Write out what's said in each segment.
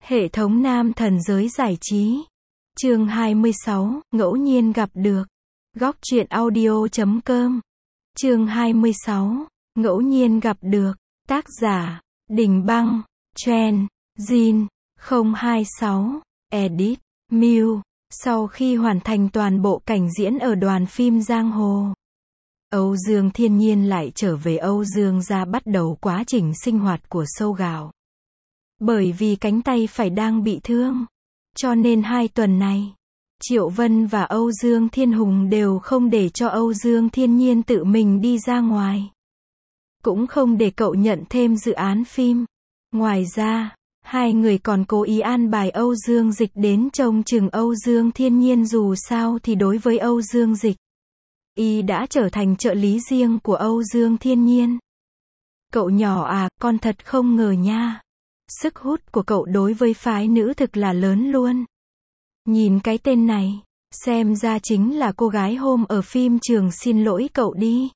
Hệ thống nam thần giới giải trí. Chương 26, ngẫu nhiên gặp được. Góc truyện audio.com. Chương 26, ngẫu nhiên gặp được. Tác giả, Đình Băng, Trend, Jin, 026, Edit, Mew. Sau khi hoàn thành toàn bộ cảnh diễn ở đoàn phim Giang Hồ, Âu Dương Thiên Nhiên lại trở về Âu Dương gia bắt đầu quá trình sinh hoạt của Sâu Gạo. Bởi vì cánh tay phải đang bị thương, cho nên 2 tuần này, Triệu Vân và Âu Dương Thiên Hùng đều không để cho Âu Dương Thiên Nhiên tự mình đi ra ngoài. Cũng không để cậu nhận thêm dự án phim. Ngoài ra, 2 người còn cố ý an bài Âu Dương Dịch đến trông chừng Âu Dương Thiên Nhiên, dù sao thì đối với Âu Dương Dịch, y đã trở thành trợ lý riêng của Âu Dương Thiên Nhiên. Cậu nhỏ à, con thật không ngờ nha. Sức hút của cậu đối với phái nữ thực là lớn luôn. Nhìn cái tên này, xem ra chính là cô gái hôm ở phim trường Xin Lỗi Cậu đi.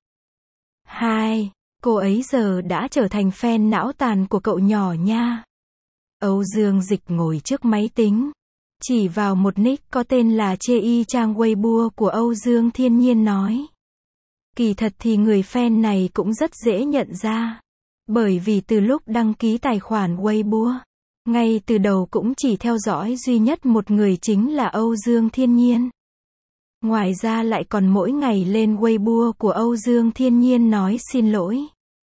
Cô ấy giờ đã trở thành fan não tàn của cậu nhỏ nha. Âu Dương Dịch ngồi trước máy tính, chỉ vào một nick có tên là Chê Y trang Weibo của Âu Dương Thiên Nhiên nói. Kỳ thật thì người fan này cũng rất dễ nhận ra. Bởi vì từ lúc đăng ký tài khoản Weibo, ngay từ đầu cũng chỉ theo dõi duy nhất một người, chính là Âu Dương Thiên Nhiên. Ngoài ra lại còn mỗi ngày lên Weibo của Âu Dương Thiên Nhiên nói xin lỗi.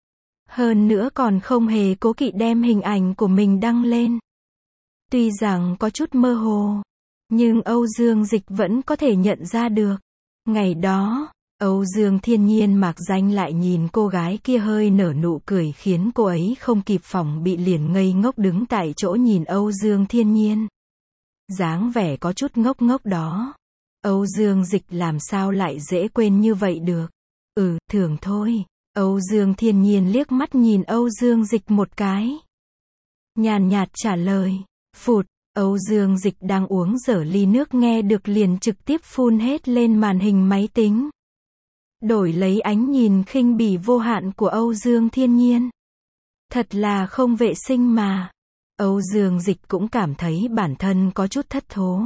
Hơn nữa còn không hề cố kỵ đem hình ảnh của mình đăng lên. Tuy rằng có chút mơ hồ, nhưng Âu Dương Dịch vẫn có thể nhận ra được. Ngày đó, Âu Dương Thiên Nhiên mạc danh lại nhìn cô gái kia hơi nở nụ cười, khiến cô ấy không kịp phòng bị liền ngây ngốc đứng tại chỗ nhìn Âu Dương Thiên Nhiên. Dáng vẻ có chút ngốc ngốc đó. Âu Dương Dịch làm sao lại dễ quên như vậy được. Thường thôi. Âu Dương Thiên Nhiên liếc mắt nhìn Âu Dương Dịch một cái, nhàn nhạt trả lời. Phụt. Âu Dương Dịch đang uống dở ly nước nghe được liền trực tiếp phun hết lên màn hình máy tính, đổi lấy ánh nhìn khinh bỉ vô hạn của Âu Dương Thiên Nhiên. Thật là không vệ sinh mà. Âu Dương Dịch cũng cảm thấy bản thân có chút thất thố,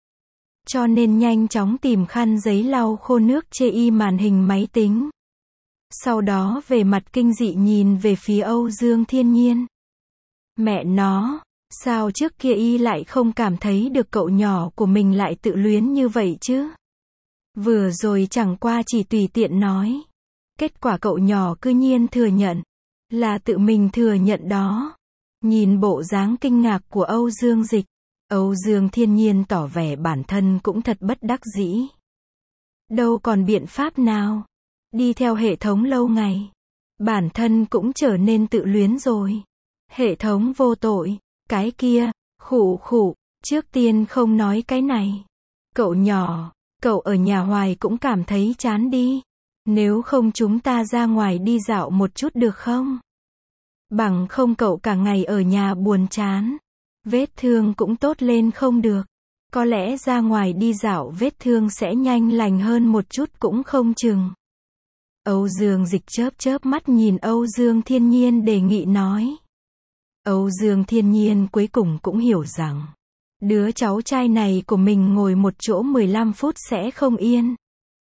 cho nên nhanh chóng tìm khăn giấy lau khô nước chê y màn hình máy tính. Sau đó về mặt kinh dị nhìn về phía Âu Dương Thiên Nhiên. Mẹ nó, sao trước kia y lại không cảm thấy được cậu nhỏ của mình lại tự luyến như vậy chứ? Vừa rồi chẳng qua chỉ tùy tiện nói. Kết quả cậu nhỏ cư nhiên thừa nhận. Là tự mình thừa nhận đó. Nhìn bộ dáng kinh ngạc của Âu Dương Dịch, Âu Dương Thiên Nhiên tỏ vẻ bản thân cũng thật bất đắc dĩ. Đâu còn biện pháp nào. Đi theo hệ thống lâu ngày, bản thân cũng trở nên tự luyến rồi. Hệ thống vô tội. Cái kia, khụ, trước tiên không nói cái này. Cậu nhỏ, cậu ở nhà hoài cũng cảm thấy chán đi. Nếu không chúng ta ra ngoài đi dạo một chút được không? Bằng không cậu cả ngày ở nhà buồn chán. Vết thương cũng tốt lên không được. Có lẽ ra ngoài đi dạo vết thương sẽ nhanh lành hơn một chút cũng không chừng. Âu Dương Dịch chớp mắt nhìn Âu Dương Thiên Nhiên đề nghị nói. Âu Dương Thiên Nhiên cuối cùng cũng hiểu rằng, đứa cháu trai này của mình ngồi một chỗ 15 phút sẽ không yên.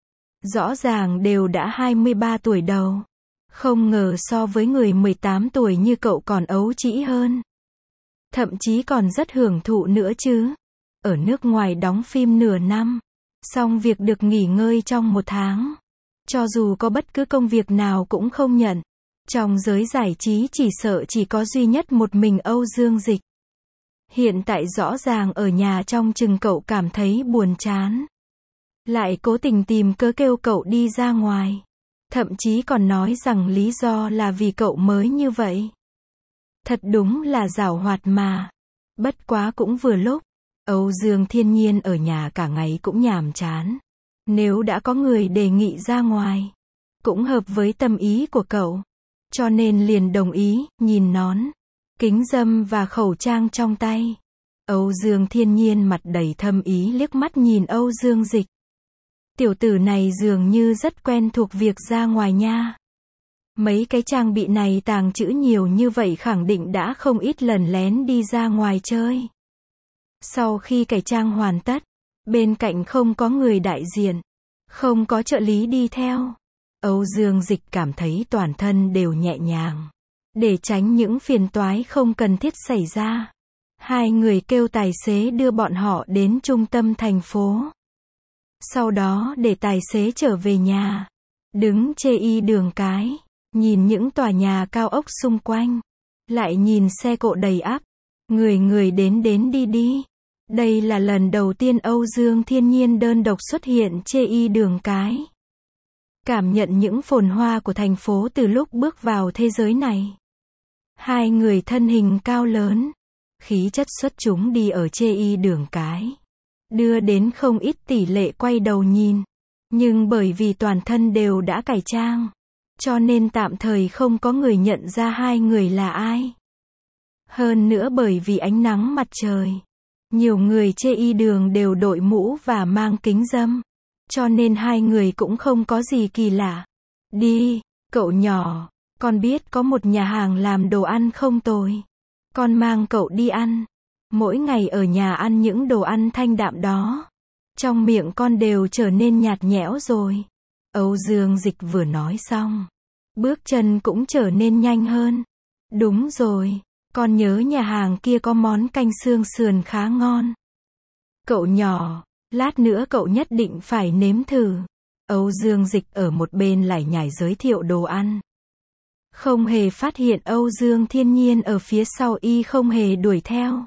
Rõ ràng đều đã 23 tuổi đầu. Không ngờ so với người 18 tuổi như cậu còn ấu trĩ hơn. Thậm chí còn rất hưởng thụ nữa chứ. Ở nước ngoài đóng phim nửa năm, xong việc được nghỉ ngơi trong 1 tháng. Cho dù có bất cứ công việc nào cũng không nhận. Trong giới giải trí chỉ sợ chỉ có duy nhất một mình Âu Dương Dịch. Hiện tại rõ ràng ở nhà trong chừng cậu cảm thấy buồn chán, lại cố tình tìm cớ kêu cậu đi ra ngoài. Thậm chí còn nói rằng lý do là vì cậu mới như vậy. Thật đúng là giảo hoạt mà. Bất quá cũng vừa lúc, Âu Dương Thiên Nhiên ở nhà cả ngày cũng nhàm chán. Nếu đã có người đề nghị ra ngoài, cũng hợp với tâm ý của cậu. Cho nên liền đồng ý. Nhìn nón, kính râm và khẩu trang trong tay, Âu Dương Thiên Nhiên mặt đầy thâm ý liếc mắt nhìn Âu Dương Dịch. Tiểu tử này dường như rất quen thuộc việc ra ngoài nha. Mấy cái trang bị này tàng trữ nhiều như vậy khẳng định đã không ít lần lén đi ra ngoài chơi. Sau khi cải trang hoàn tất, bên cạnh không có người đại diện, không có trợ lý đi theo. Âu Dương Dịch cảm thấy toàn thân đều nhẹ nhàng. Để tránh những phiền toái không cần thiết xảy ra, hai người kêu tài xế đưa bọn họ đến trung tâm thành phố. Sau đó để tài xế trở về nhà. Đứng chê y đường cái, nhìn những tòa nhà cao ốc xung quanh. Lại nhìn xe cộ đầy ắp. Người người đến đến đi đi. Đây là lần đầu tiên Âu Dương Thiên Nhiên đơn độc xuất hiện chê y đường cái. Cảm nhận những phồn hoa của thành phố từ lúc bước vào thế giới này. Hai người thân hình cao lớn, khí chất xuất chúng đi ở chê y đường cái. Đưa đến không ít tỷ lệ quay đầu nhìn. Nhưng bởi vì toàn thân đều đã cải trang, cho nên tạm thời không có người nhận ra hai người là ai. Hơn nữa bởi vì ánh nắng mặt trời, nhiều người chê y đường đều đội mũ và mang kính râm. Cho nên hai người cũng không có gì kỳ lạ. Đi, cậu nhỏ, con biết có một nhà hàng làm đồ ăn không tồi. Con mang cậu đi ăn. Mỗi ngày ở nhà ăn những đồ ăn thanh đạm đó. Trong miệng con đều trở nên nhạt nhẽo rồi. Âu Dương Dịch vừa nói xong. Bước chân cũng trở nên nhanh hơn. Đúng rồi, con nhớ nhà hàng kia có món canh xương sườn khá ngon. Cậu nhỏ, lát nữa cậu nhất định phải nếm thử. Âu Dương Dịch ở một bên lải nhải giới thiệu đồ ăn. Không hề phát hiện Âu Dương Thiên Nhiên ở phía sau y không hề đuổi theo.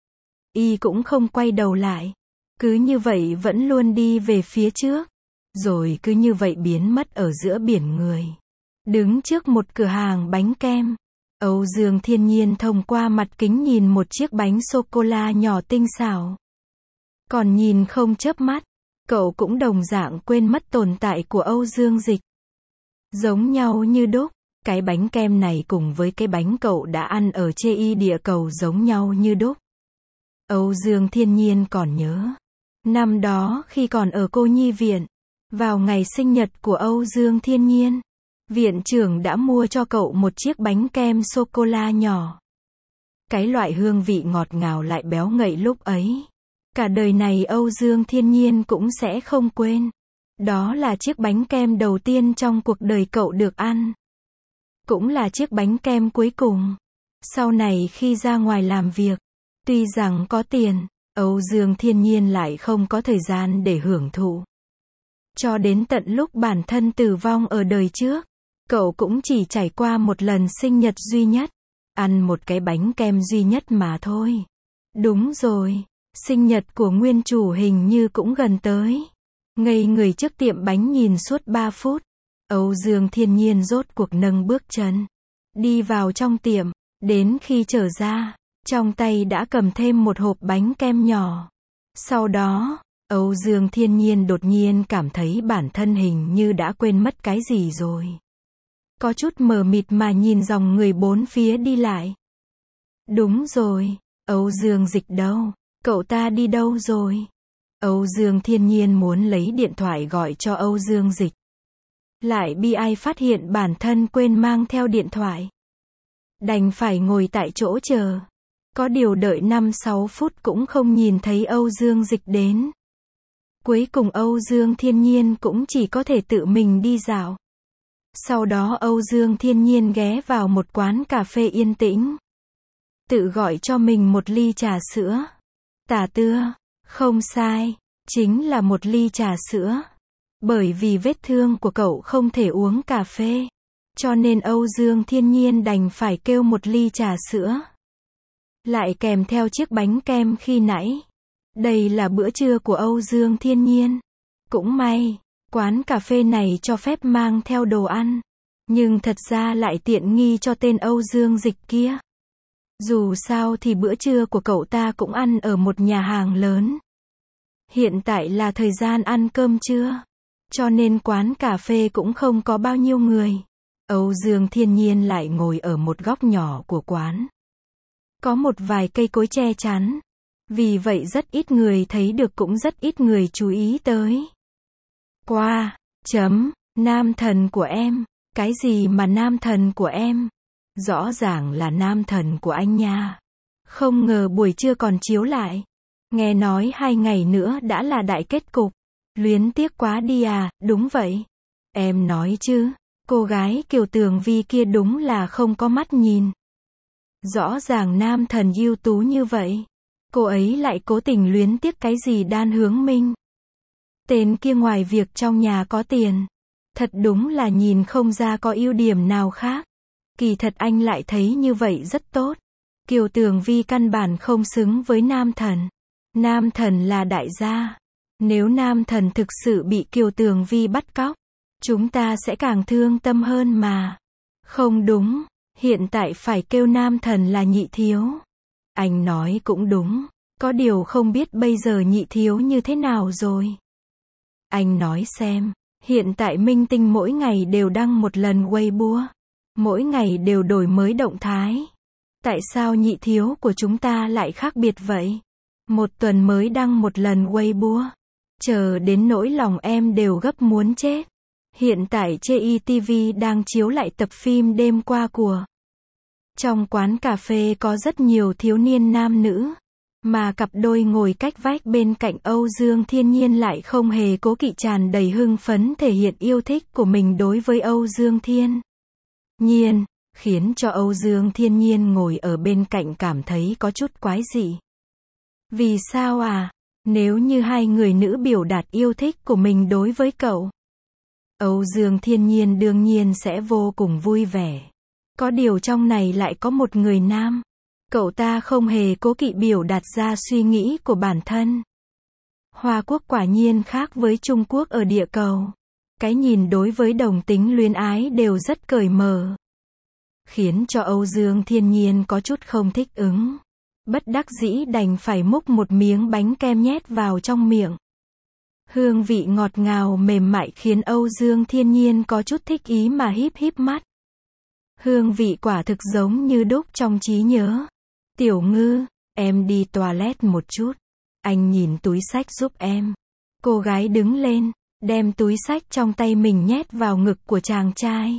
Y cũng không quay đầu lại. Cứ như vậy vẫn luôn đi về phía trước. Rồi cứ như vậy biến mất ở giữa biển người. Đứng trước một cửa hàng bánh kem. Âu Dương Thiên Nhiên thông qua mặt kính nhìn một chiếc bánh sô-cô-la nhỏ tinh xảo. Còn nhìn không chớp mắt. Cậu cũng đồng dạng quên mất tồn tại của Âu Dương Dịch. Giống nhau như đúc. Cái bánh kem này cùng với cái bánh cậu đã ăn ở chê y địa cầu giống nhau như đúc. Âu Dương Thiên Nhiên còn nhớ. Năm đó khi còn ở cô nhi viện, vào ngày sinh nhật của Âu Dương Thiên Nhiên, viện trưởng đã mua cho cậu một chiếc bánh kem sô-cô-la nhỏ. Cái loại hương vị ngọt ngào lại béo ngậy lúc ấy. Cả đời này Âu Dương Thiên Nhiên cũng sẽ không quên. Đó là chiếc bánh kem đầu tiên trong cuộc đời cậu được ăn. Cũng là chiếc bánh kem cuối cùng. Sau này khi ra ngoài làm việc, tuy rằng có tiền, Âu Dương Thiên Nhiên lại không có thời gian để hưởng thụ. Cho đến tận lúc bản thân tử vong ở đời trước, cậu cũng chỉ trải qua một lần sinh nhật duy nhất. Ăn một cái bánh kem duy nhất mà thôi. Đúng rồi, sinh nhật của nguyên chủ hình như cũng gần tới. Ngây người trước tiệm bánh nhìn suốt 3 phút. Âu Dương Thiên Nhiên rốt cuộc nâng bước chân. Đi vào trong tiệm, đến khi trở ra, trong tay đã cầm thêm một hộp bánh kem nhỏ. Sau đó, Âu Dương Thiên Nhiên đột nhiên cảm thấy bản thân hình như đã quên mất cái gì rồi. Có chút mờ mịt mà nhìn dòng người bốn phía đi lại. Đúng rồi, Âu Dương Dịch đâu? Cậu ta đi đâu rồi? Âu Dương Thiên Nhiên muốn lấy điện thoại gọi cho Âu Dương Dịch. Lại bi ai phát hiện bản thân quên mang theo điện thoại. Đành phải ngồi tại chỗ chờ. Có điều đợi 5-6 phút cũng không nhìn thấy Âu Dương Dịch đến. Cuối cùng Âu Dương Thiên Nhiên cũng chỉ có thể tự mình đi dạo. Sau đó Âu Dương Thiên Nhiên ghé vào một quán cà phê yên tĩnh. Tự gọi cho mình một ly trà sữa. Tả tưa, không sai, chính là một ly trà sữa. Bởi vì vết thương của cậu không thể uống cà phê, cho nên Âu Dương Thiên Nhiên đành phải kêu một ly trà sữa. Lại kèm theo chiếc bánh kem khi nãy. Đây là bữa trưa của Âu Dương Thiên Nhiên. Cũng may, quán cà phê này cho phép mang theo đồ ăn. Nhưng thật ra lại tiện nghi cho tên Âu Dương Dịch kia. Dù sao thì bữa trưa của cậu ta cũng ăn ở một nhà hàng lớn. Hiện tại là thời gian ăn cơm trưa. Cho nên quán cà phê cũng không có bao nhiêu người. Âu Dương Thiên Nhiên lại ngồi ở một góc nhỏ của quán. Có một vài cây cối che chắn. Vì vậy rất ít người thấy được cũng rất ít người chú ý tới. Nam thần của em. Cái gì mà nam thần của em? Rõ ràng là nam thần của anh nha. Không ngờ buổi trưa còn chiếu lại. Nghe nói 2 ngày nữa đã là đại kết cục. Luyến tiếc quá đi à, đúng vậy. Em nói chứ, cô gái Kiều Tường Vi kia đúng là không có mắt nhìn. Rõ ràng nam thần ưu tú như vậy. Cô ấy lại cố tình luyến tiếc cái gì Đan Hướng Minh. Tên kia ngoài việc trong nhà có tiền, thật đúng là nhìn không ra có ưu điểm nào khác. Kỳ thật anh lại thấy như vậy rất tốt. Kiều Tường Vi căn bản không xứng với nam thần. Nam thần là đại gia. Nếu nam thần thực sự bị Kiều Tường Vi bắt cóc, chúng ta sẽ càng thương tâm hơn mà. Không đúng, hiện tại phải kêu nam thần là nhị thiếu. Anh nói cũng đúng, có điều không biết bây giờ nhị thiếu như thế nào rồi. Anh nói xem, hiện tại minh tinh mỗi ngày đều đăng một lần Weibo, mỗi ngày đều đổi mới động thái. Tại sao nhị thiếu của chúng ta lại khác biệt vậy? Một tuần mới đăng một lần Weibo. Chờ đến nỗi lòng em đều gấp muốn chết. Hiện tại trên TV đang chiếu lại tập phim đêm qua của. Trong quán cà phê có rất nhiều thiếu niên nam nữ. Mà cặp đôi ngồi cách vách bên cạnh Âu Dương Thiên Nhiên lại không hề cố kỵ tràn đầy hưng phấn thể hiện yêu thích của mình đối với Âu Dương Thiên Nhiên, khiến cho Âu Dương Thiên Nhiên ngồi ở bên cạnh cảm thấy có chút quái dị. Vì sao à? Nếu như hai người nữ biểu đạt yêu thích của mình đối với cậu, Âu Dương Thiên Nhiên đương nhiên sẽ vô cùng vui vẻ. Có điều trong này lại có một người nam. Cậu ta không hề cố kỵ biểu đạt ra suy nghĩ của bản thân. Hoa Quốc quả nhiên khác với Trung Quốc ở địa cầu. Cái nhìn đối với đồng tính luyến ái đều rất cởi mở. Khiến cho Âu Dương Thiên Nhiên có chút không thích ứng. Bất đắc dĩ đành phải múc một miếng bánh kem nhét vào trong miệng. Hương vị ngọt ngào mềm mại khiến Âu Dương Thiên Nhiên có chút thích ý mà híp híp mắt. Hương vị quả thực giống như đúc trong trí nhớ. Tiểu Ngư, em đi toilet một chút. Anh nhìn túi xách giúp em. Cô gái đứng lên, đem túi xách trong tay mình nhét vào ngực của chàng trai.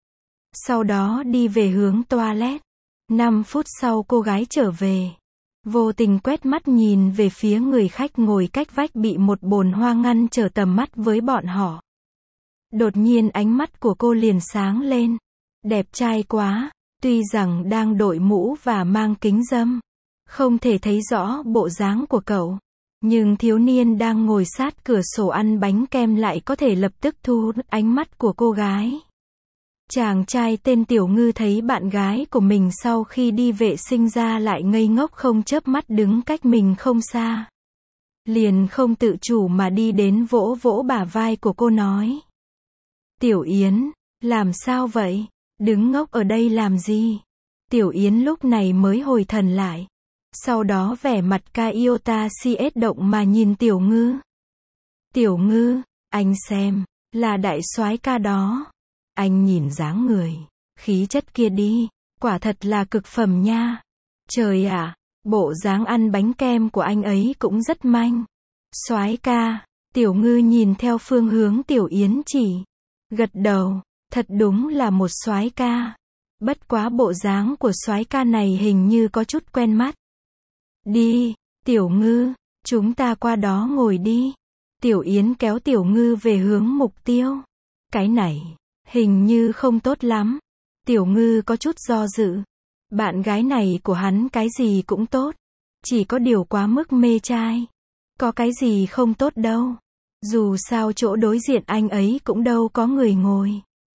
Sau đó đi về hướng toilet. 5 phút sau cô gái trở về. Vô tình quét mắt nhìn về phía người khách ngồi cách vách bị một bồn hoa ngăn trở tầm mắt với bọn họ. Đột nhiên ánh mắt của cô liền sáng lên. Đẹp trai quá, tuy rằng đang đội mũ và mang kính râm. Không thể thấy rõ bộ dáng của cậu. Nhưng thiếu niên đang ngồi sát cửa sổ ăn bánh kem lại có thể lập tức thu hút ánh mắt của cô gái. Chàng trai tên Tiểu Ngư thấy bạn gái của mình sau khi đi vệ sinh ra lại ngây ngốc không chớp mắt đứng cách mình không xa. Liền không tự chủ mà đi đến vỗ vỗ bả vai của cô nói. Tiểu Yến, làm sao vậy? Đứng ngốc ở đây làm gì? Tiểu Yến lúc này mới hồi thần lại. Sau đó vẻ mặt Kaiota CS động mà nhìn Tiểu Ngư. Tiểu Ngư, anh xem, là đại soái ca đó. Anh nhìn dáng người, khí chất kia đi, quả thật là cực phẩm nha. Trời ạ, bộ dáng ăn bánh kem của anh ấy cũng rất manh. Soái ca, Tiểu Ngư nhìn theo phương hướng Tiểu Yến chỉ. Gật đầu, thật đúng là một soái ca. Bất quá bộ dáng của soái ca này hình như có chút quen mắt. Đi, Tiểu Ngư, chúng ta qua đó ngồi đi. Tiểu Yến kéo Tiểu Ngư về hướng mục tiêu. Cái này, hình như không tốt lắm. Tiểu Ngư có chút do dự. Bạn gái này của hắn cái gì cũng tốt. Chỉ có điều quá mức mê trai. Có cái gì không tốt đâu. Dù sao chỗ đối diện anh ấy cũng đâu có người ngồi.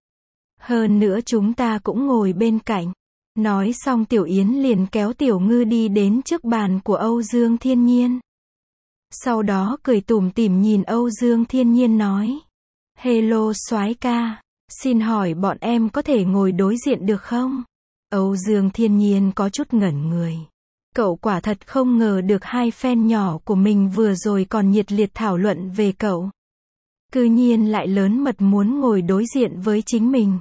Hơn nữa chúng ta cũng ngồi bên cạnh. Nói xong Tiểu Yến liền kéo Tiểu Ngư đi đến trước bàn của Âu Dương Thiên Nhiên. Sau đó cười tủm tỉm nhìn Âu Dương Thiên Nhiên nói. Hello soái ca, xin hỏi bọn em có thể ngồi đối diện được không? Âu Dương Thiên Nhiên có chút ngẩn người. Cậu quả thật không ngờ được hai fan nhỏ của mình vừa rồi còn nhiệt liệt thảo luận về cậu. Cư nhiên lại lớn mật muốn ngồi đối diện với chính mình.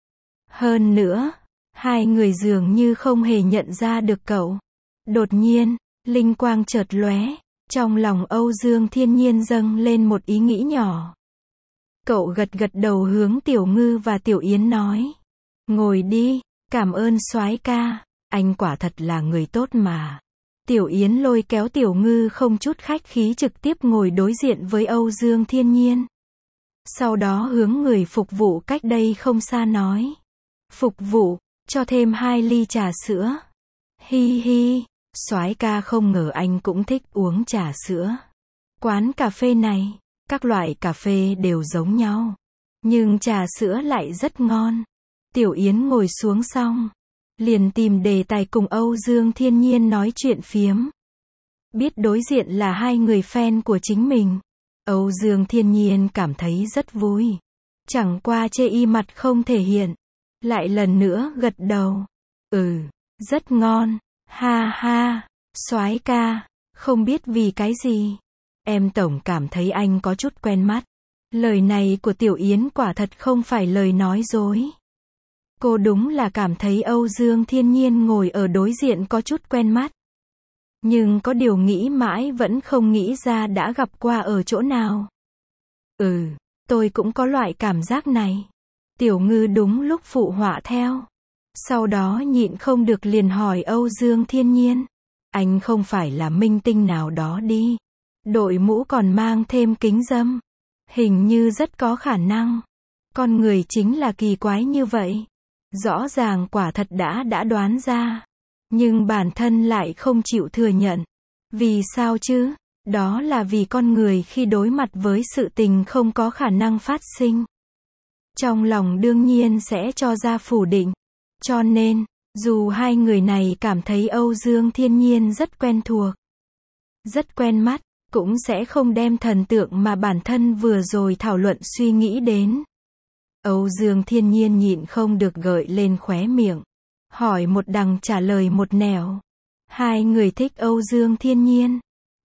Hơn nữa, hai người dường như không hề nhận ra được cậu. Đột nhiên, linh quang chợt lóe, trong lòng Âu Dương Thiên Nhiên dâng lên một ý nghĩ nhỏ. Cậu gật gật đầu hướng Tiểu Ngư và Tiểu Yến nói. Ngồi đi, cảm ơn soái ca, anh quả thật là người tốt mà. Tiểu Yến lôi kéo Tiểu Ngư không chút khách khí trực tiếp ngồi đối diện với Âu Dương Thiên Nhiên. Sau đó hướng người phục vụ cách đây không xa nói. Phục vụ, cho thêm 2 ly trà sữa. Hi hi, soái ca không ngờ anh cũng thích uống trà sữa. Quán cà phê này, các loại cà phê đều giống nhau. Nhưng trà sữa lại rất ngon. Tiểu Yến ngồi xuống xong, liền tìm đề tài cùng Âu Dương Thiên Nhiên nói chuyện phiếm. Biết đối diện là 2 người fan của chính mình. Âu Dương Thiên Nhiên cảm thấy rất vui. Chẳng qua chê y mặt không thể hiện. Lại lần nữa gật đầu. Rất ngon. Ha ha. Soái ca. Không biết vì cái gì. Em tổng cảm thấy anh có chút quen mắt. Lời này của Tiểu Yến quả thật không phải lời nói dối. Cô đúng là cảm thấy Âu Dương Thiên Nhiên ngồi ở đối diện có chút quen mắt. Nhưng có điều nghĩ mãi vẫn không nghĩ ra đã gặp qua ở chỗ nào. Tôi cũng có loại cảm giác này. Tiểu Ngư đúng lúc phụ họa theo. Sau đó nhịn không được liền hỏi Âu Dương Thiên Nhiên. Anh không phải là minh tinh nào đó đi. Đội mũ còn mang thêm kính râm. Hình như rất có khả năng. Con người chính là kỳ quái như vậy. Rõ ràng quả thật đã đoán ra. Nhưng bản thân lại không chịu thừa nhận. Vì sao chứ? Đó là vì con người khi đối mặt với sự tình không có khả năng phát sinh. Trong lòng đương nhiên sẽ cho ra phủ định. Cho nên, dù 2 người này cảm thấy Âu Dương Thiên Nhiên rất quen thuộc, rất quen mắt, cũng sẽ không đem thần tượng mà bản thân vừa rồi thảo luận suy nghĩ đến. Âu Dương Thiên Nhiên nhịn không được gợi lên khóe miệng. Hỏi một đằng trả lời một nẻo. 2 người thích Âu Dương Thiên Nhiên.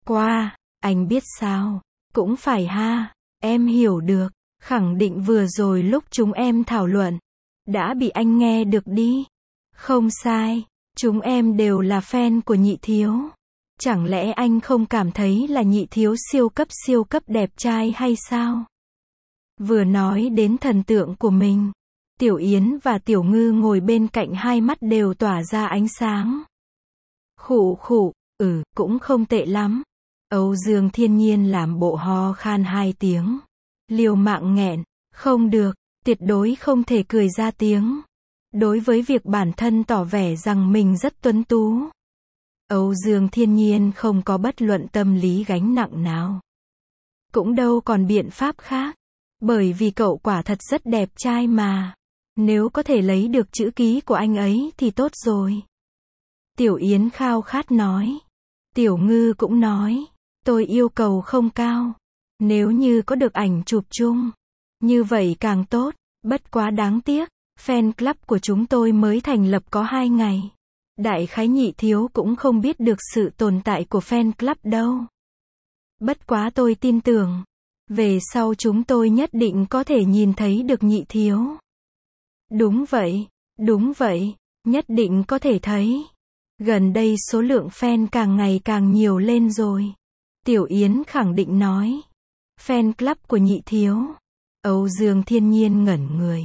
Anh biết sao? Cũng phải ha. Em hiểu được. Khẳng định vừa rồi lúc chúng em thảo luận. Đã bị anh nghe được đi. Không sai. Chúng em đều là fan của Nhị Thiếu. Chẳng lẽ anh không cảm thấy là Nhị Thiếu siêu cấp đẹp trai hay sao? Vừa nói đến thần tượng của mình. Tiểu Yến và Tiểu Ngư ngồi bên cạnh hai mắt đều tỏa ra ánh sáng. Khụ, cũng không tệ lắm. Âu Dương Thiên Nhiên làm bộ ho khan 2 tiếng. Liều mạng nghẹn, không được, tuyệt đối không thể cười ra tiếng. Đối với việc bản thân tỏ vẻ rằng mình rất tuấn tú. Âu Dương Thiên Nhiên không có bất luận tâm lý gánh nặng nào. Cũng đâu còn biện pháp khác. Bởi vì cậu quả thật rất đẹp trai mà. Nếu có thể lấy được chữ ký của anh ấy thì tốt rồi. Tiểu Yến khao khát nói. Tiểu Ngư cũng nói. Tôi yêu cầu không cao. Nếu như có được ảnh chụp chung. Như vậy càng tốt. Bất quá đáng tiếc. Fan club của chúng tôi mới thành lập có 2 ngày. Đại khái Nhị Thiếu cũng không biết được sự tồn tại của fan club đâu. Bất quá tôi tin tưởng. Về sau chúng tôi nhất định có thể nhìn thấy được Nhị Thiếu. Đúng vậy, nhất định có thể thấy. Gần đây số lượng fan càng ngày càng nhiều lên rồi. Tiểu Yến khẳng định nói. Fan club của Nhị Thiếu. Âu Dương Thiên Nhiên ngẩn người.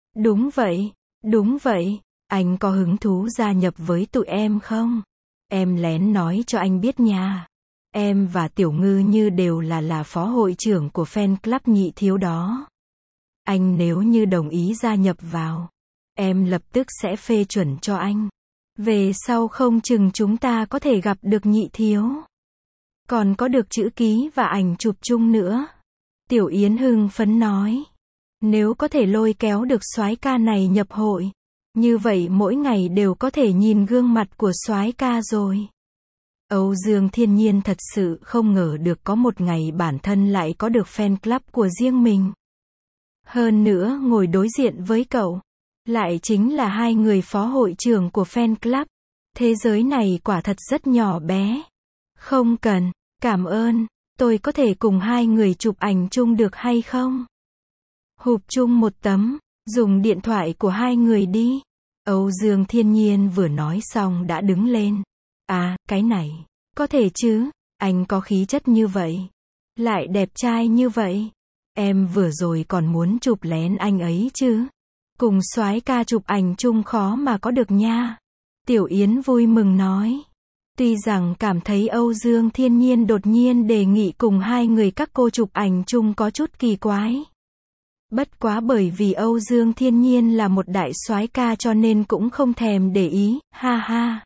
Đúng vậy, anh có hứng thú gia nhập với tụi em không? Em lén nói cho anh biết nha. Em và Tiểu Ngư như đều là phó hội trưởng của fan club Nhị Thiếu đó. Anh nếu như đồng ý gia nhập vào, em lập tức sẽ phê chuẩn cho anh. Về sau không chừng chúng ta có thể gặp được Nhị Thiếu. Còn có được chữ ký và ảnh chụp chung nữa. Tiểu Yến hưng phấn nói. Nếu có thể lôi kéo được soái ca này nhập hội, như vậy mỗi ngày đều có thể nhìn gương mặt của soái ca rồi. Âu Dương Thiên Nhiên thật sự không ngờ được có một ngày bản thân lại có được fan club của riêng mình. Hơn nữa ngồi đối diện với cậu, lại chính là 2 người phó hội trưởng của fan club. Thế giới này quả thật rất nhỏ bé. Không cần, cảm ơn, tôi có thể cùng 2 người chụp ảnh chung được hay không? Chụp chung một tấm, dùng điện thoại của 2 người đi. Âu Dương Thiên Nhiên vừa nói xong đã đứng lên. Cái này, có thể chứ, anh có khí chất như vậy. Lại đẹp trai như vậy. Em vừa rồi còn muốn chụp lén anh ấy chứ. Cùng soái ca chụp ảnh chung khó mà có được nha. Tiểu Yến vui mừng nói. Tuy rằng cảm thấy Âu Dương Thiên Nhiên đột nhiên đề nghị cùng hai người các cô chụp ảnh chung có chút kỳ quái. Bất quá bởi vì Âu Dương Thiên Nhiên là một đại soái ca cho nên cũng không thèm để ý, ha ha.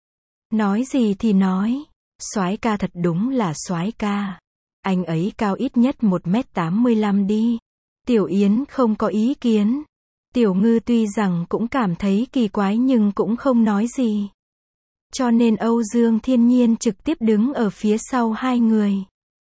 Nói gì thì nói, soái ca thật đúng là soái ca. Anh ấy cao ít nhất 1m85 đi. Tiểu Yến không có ý kiến. Tiểu Ngư tuy rằng cũng cảm thấy kỳ quái nhưng cũng không nói gì. Cho nên Âu Dương Thiên Nhiên trực tiếp đứng ở phía sau hai người.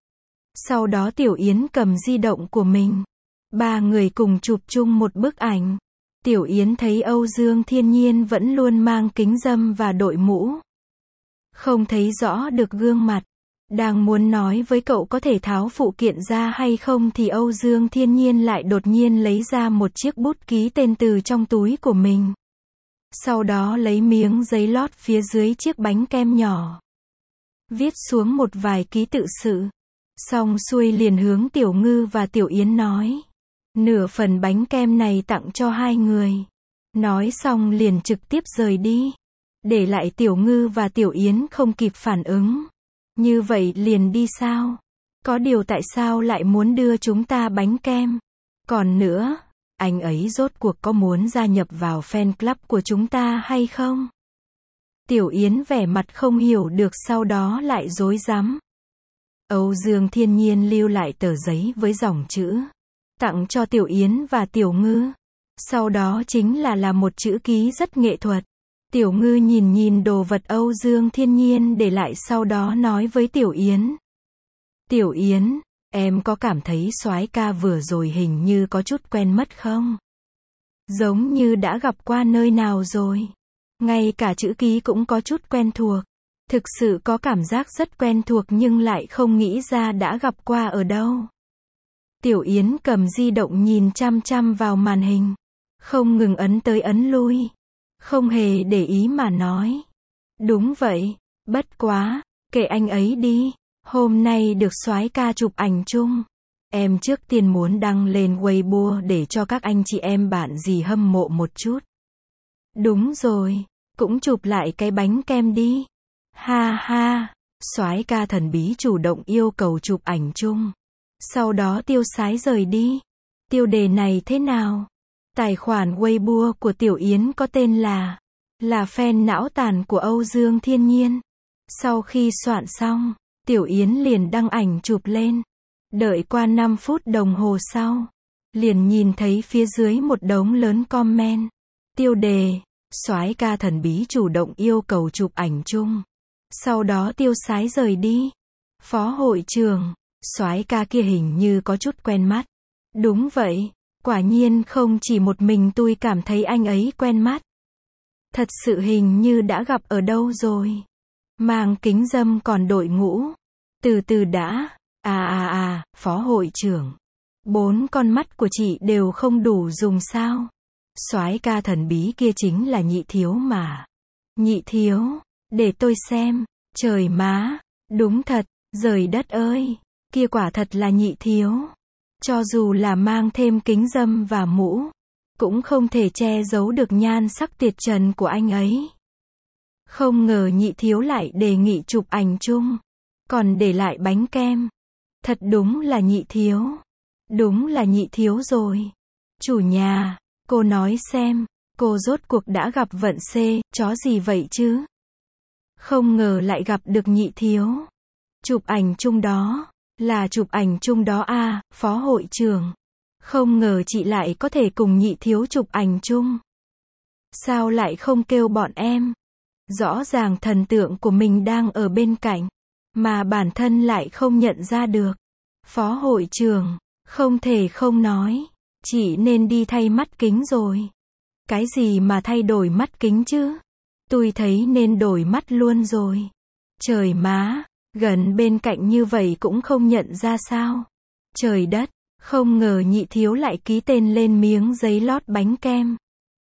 Sau đó Tiểu Yến cầm di động của mình. Ba người cùng chụp chung một bức ảnh. Tiểu Yến thấy Âu Dương Thiên Nhiên vẫn luôn mang kính râm và đội mũ. Không thấy rõ được gương mặt. Đang muốn nói với cậu có thể tháo phụ kiện ra hay không thì Âu Dương Thiên Nhiên lại đột nhiên lấy ra một chiếc bút ký tên từ trong túi của mình. Sau đó lấy miếng giấy lót phía dưới chiếc bánh kem nhỏ. Viết xuống một vài ký tự sự. Xong xuôi liền hướng Tiểu Ngư và Tiểu Yến nói. Nửa phần bánh kem này tặng cho hai người. Nói xong liền trực tiếp rời đi. Để lại Tiểu Ngư và Tiểu Yến không kịp phản ứng. Như vậy liền đi sao? Có điều tại sao lại muốn đưa chúng ta bánh kem? Còn nữa, anh ấy rốt cuộc có muốn gia nhập vào fan club của chúng ta hay không? Tiểu Yến vẻ mặt không hiểu được sau đó lại rối rắm. Âu Dương Thiên Nhiên lưu lại tờ giấy với dòng chữ. Tặng cho Tiểu Yến và Tiểu Ngư. Sau đó chính là một chữ ký rất nghệ thuật. Tiểu Ngư nhìn đồ vật Âu Dương Thiên Nhiên để lại sau đó nói với Tiểu Yến. Tiểu Yến, em có cảm thấy soái ca vừa rồi hình như có chút quen mất không? Giống như đã gặp qua nơi nào rồi. Ngay cả chữ ký cũng có chút quen thuộc. Thực sự có cảm giác rất quen thuộc nhưng lại không nghĩ ra đã gặp qua ở đâu. Tiểu Yến cầm di động nhìn chăm chăm vào màn hình. Không ngừng ấn tới ấn lui. Không hề để ý mà nói. Đúng vậy, bất quá, kệ anh ấy đi. Hôm nay được soái ca chụp ảnh chung. Em trước tiên muốn đăng lên Weibo để cho các anh chị em bạn gì hâm mộ một chút. Đúng rồi, cũng chụp lại cái bánh kem đi. Ha ha, soái ca thần bí chủ động yêu cầu chụp ảnh chung. Sau đó tiêu sái rời đi. Tiêu đề này thế nào? Tài khoản Weibo của Tiểu Yến có tên là fan não tàn của Âu Dương Thiên Nhiên. Sau khi soạn xong, Tiểu Yến liền đăng ảnh chụp lên. Đợi qua 5 phút đồng hồ sau, liền nhìn thấy phía dưới một đống lớn comment. Tiêu đề, soái ca thần bí chủ động yêu cầu chụp ảnh chung. Sau đó tiêu sái rời đi. Phó hội trưởng, soái ca kia hình như có chút quen mắt. Đúng vậy, quả nhiên không chỉ một mình tôi cảm thấy anh ấy quen mắt. Thật sự hình như đã gặp ở đâu rồi. Mang kính râm còn đội mũ. Từ từ đã. Phó hội trưởng. 4 con mắt của chị đều không đủ dùng sao? Soái ca thần bí kia chính là Nhị Thiếu mà. Nhị Thiếu, để tôi xem. Trời má, đúng thật, giời đất ơi, kia quả thật là Nhị Thiếu. Cho dù là mang thêm kính râm và mũ, cũng không thể che giấu được nhan sắc tuyệt trần của anh ấy. Không ngờ Nhị Thiếu lại đề nghị chụp ảnh chung, còn để lại bánh kem. Thật đúng là Nhị Thiếu. Đúng là Nhị Thiếu rồi. Chủ nhà, cô nói xem, cô rốt cuộc đã gặp vận xê, chó gì vậy chứ? Không ngờ lại gặp được Nhị Thiếu. Chụp ảnh chung đó, là chụp ảnh chung đó à, phó hội trưởng. Không ngờ chị lại có thể cùng Nhị Thiếu chụp ảnh chung. Sao lại không kêu bọn em? Rõ ràng thần tượng của mình đang ở bên cạnh, mà bản thân lại không nhận ra được. Phó hội trưởng, không thể không nói, chị nên đi thay mắt kính rồi. Cái gì mà thay đổi mắt kính chứ? Tôi thấy nên đổi mắt luôn rồi. Trời má, gần bên cạnh như vậy cũng không nhận ra sao? Trời đất, không ngờ Nhị Thiếu lại ký tên lên miếng giấy lót bánh kem.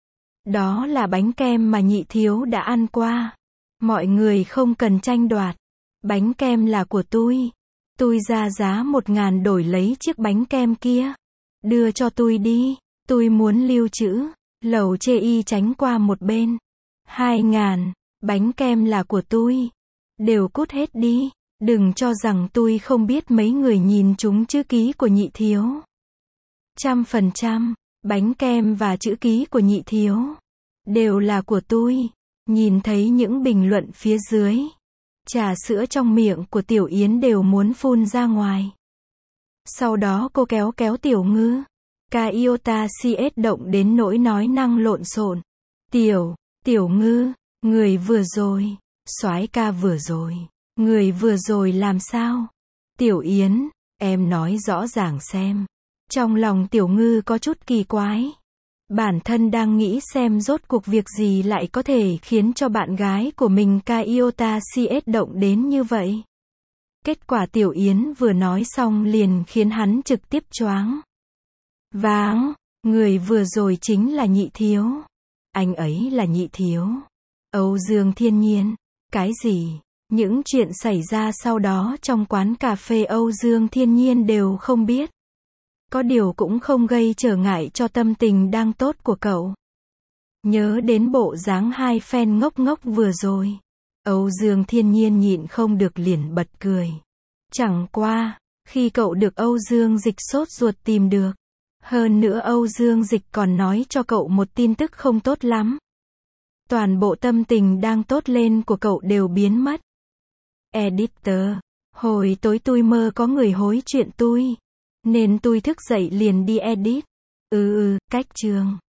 Đó là bánh kem mà Nhị Thiếu đã ăn qua. Mọi người không cần tranh đoạt. Bánh kem là của tôi. Tôi ra giá 1.000 đổi lấy chiếc bánh kem kia. Đưa cho tôi đi. Tôi muốn lưu trữ. Lầu chê y tránh qua một bên. 2.000. Bánh kem là của tôi. Đều cút hết đi. Đừng cho rằng tôi không biết mấy người nhìn trúng chữ ký của nhị thiếu. 100%, bánh kem và chữ ký của nhị thiếu đều là của tôi. Nhìn thấy những bình luận phía dưới, trà sữa trong miệng của Tiểu Yến đều muốn phun ra ngoài. Sau đó cô kéo kéo Tiểu Ngư. Iota CS động đến nỗi nói năng lộn xộn. Tiểu Ngư, người vừa rồi, soái ca vừa rồi, người vừa rồi làm sao? Tiểu Yến, em nói rõ ràng xem. Trong lòng Tiểu Ngư có chút kỳ quái. Bản thân đang nghĩ xem rốt cuộc việc gì lại có thể khiến cho bạn gái của mình Iota CS động đến như vậy. Kết quả Tiểu Yến vừa nói xong liền khiến hắn trực tiếp choáng váng. Người vừa rồi chính là nhị thiếu. Anh ấy là nhị thiếu. Âu Dương Thiên Nhiên. Cái gì? Những chuyện xảy ra sau đó trong quán cà phê Âu Dương Thiên Nhiên đều không biết. Có điều cũng không gây trở ngại cho tâm tình đang tốt của cậu. Nhớ đến bộ dáng hai fan ngốc ngốc vừa rồi, Âu Dương Thiên Nhiên nhịn không được liền bật cười. Chẳng qua, khi cậu được Âu Dương Dịch sốt ruột tìm được. Hơn nữa Âu Dương Dịch còn nói cho cậu một tin tức không tốt lắm. Toàn bộ tâm tình đang tốt lên của cậu đều biến mất. Editor, hồi tối tôi mơ có người hối chuyện tôi, nên tôi thức dậy liền đi edit. Cách trường.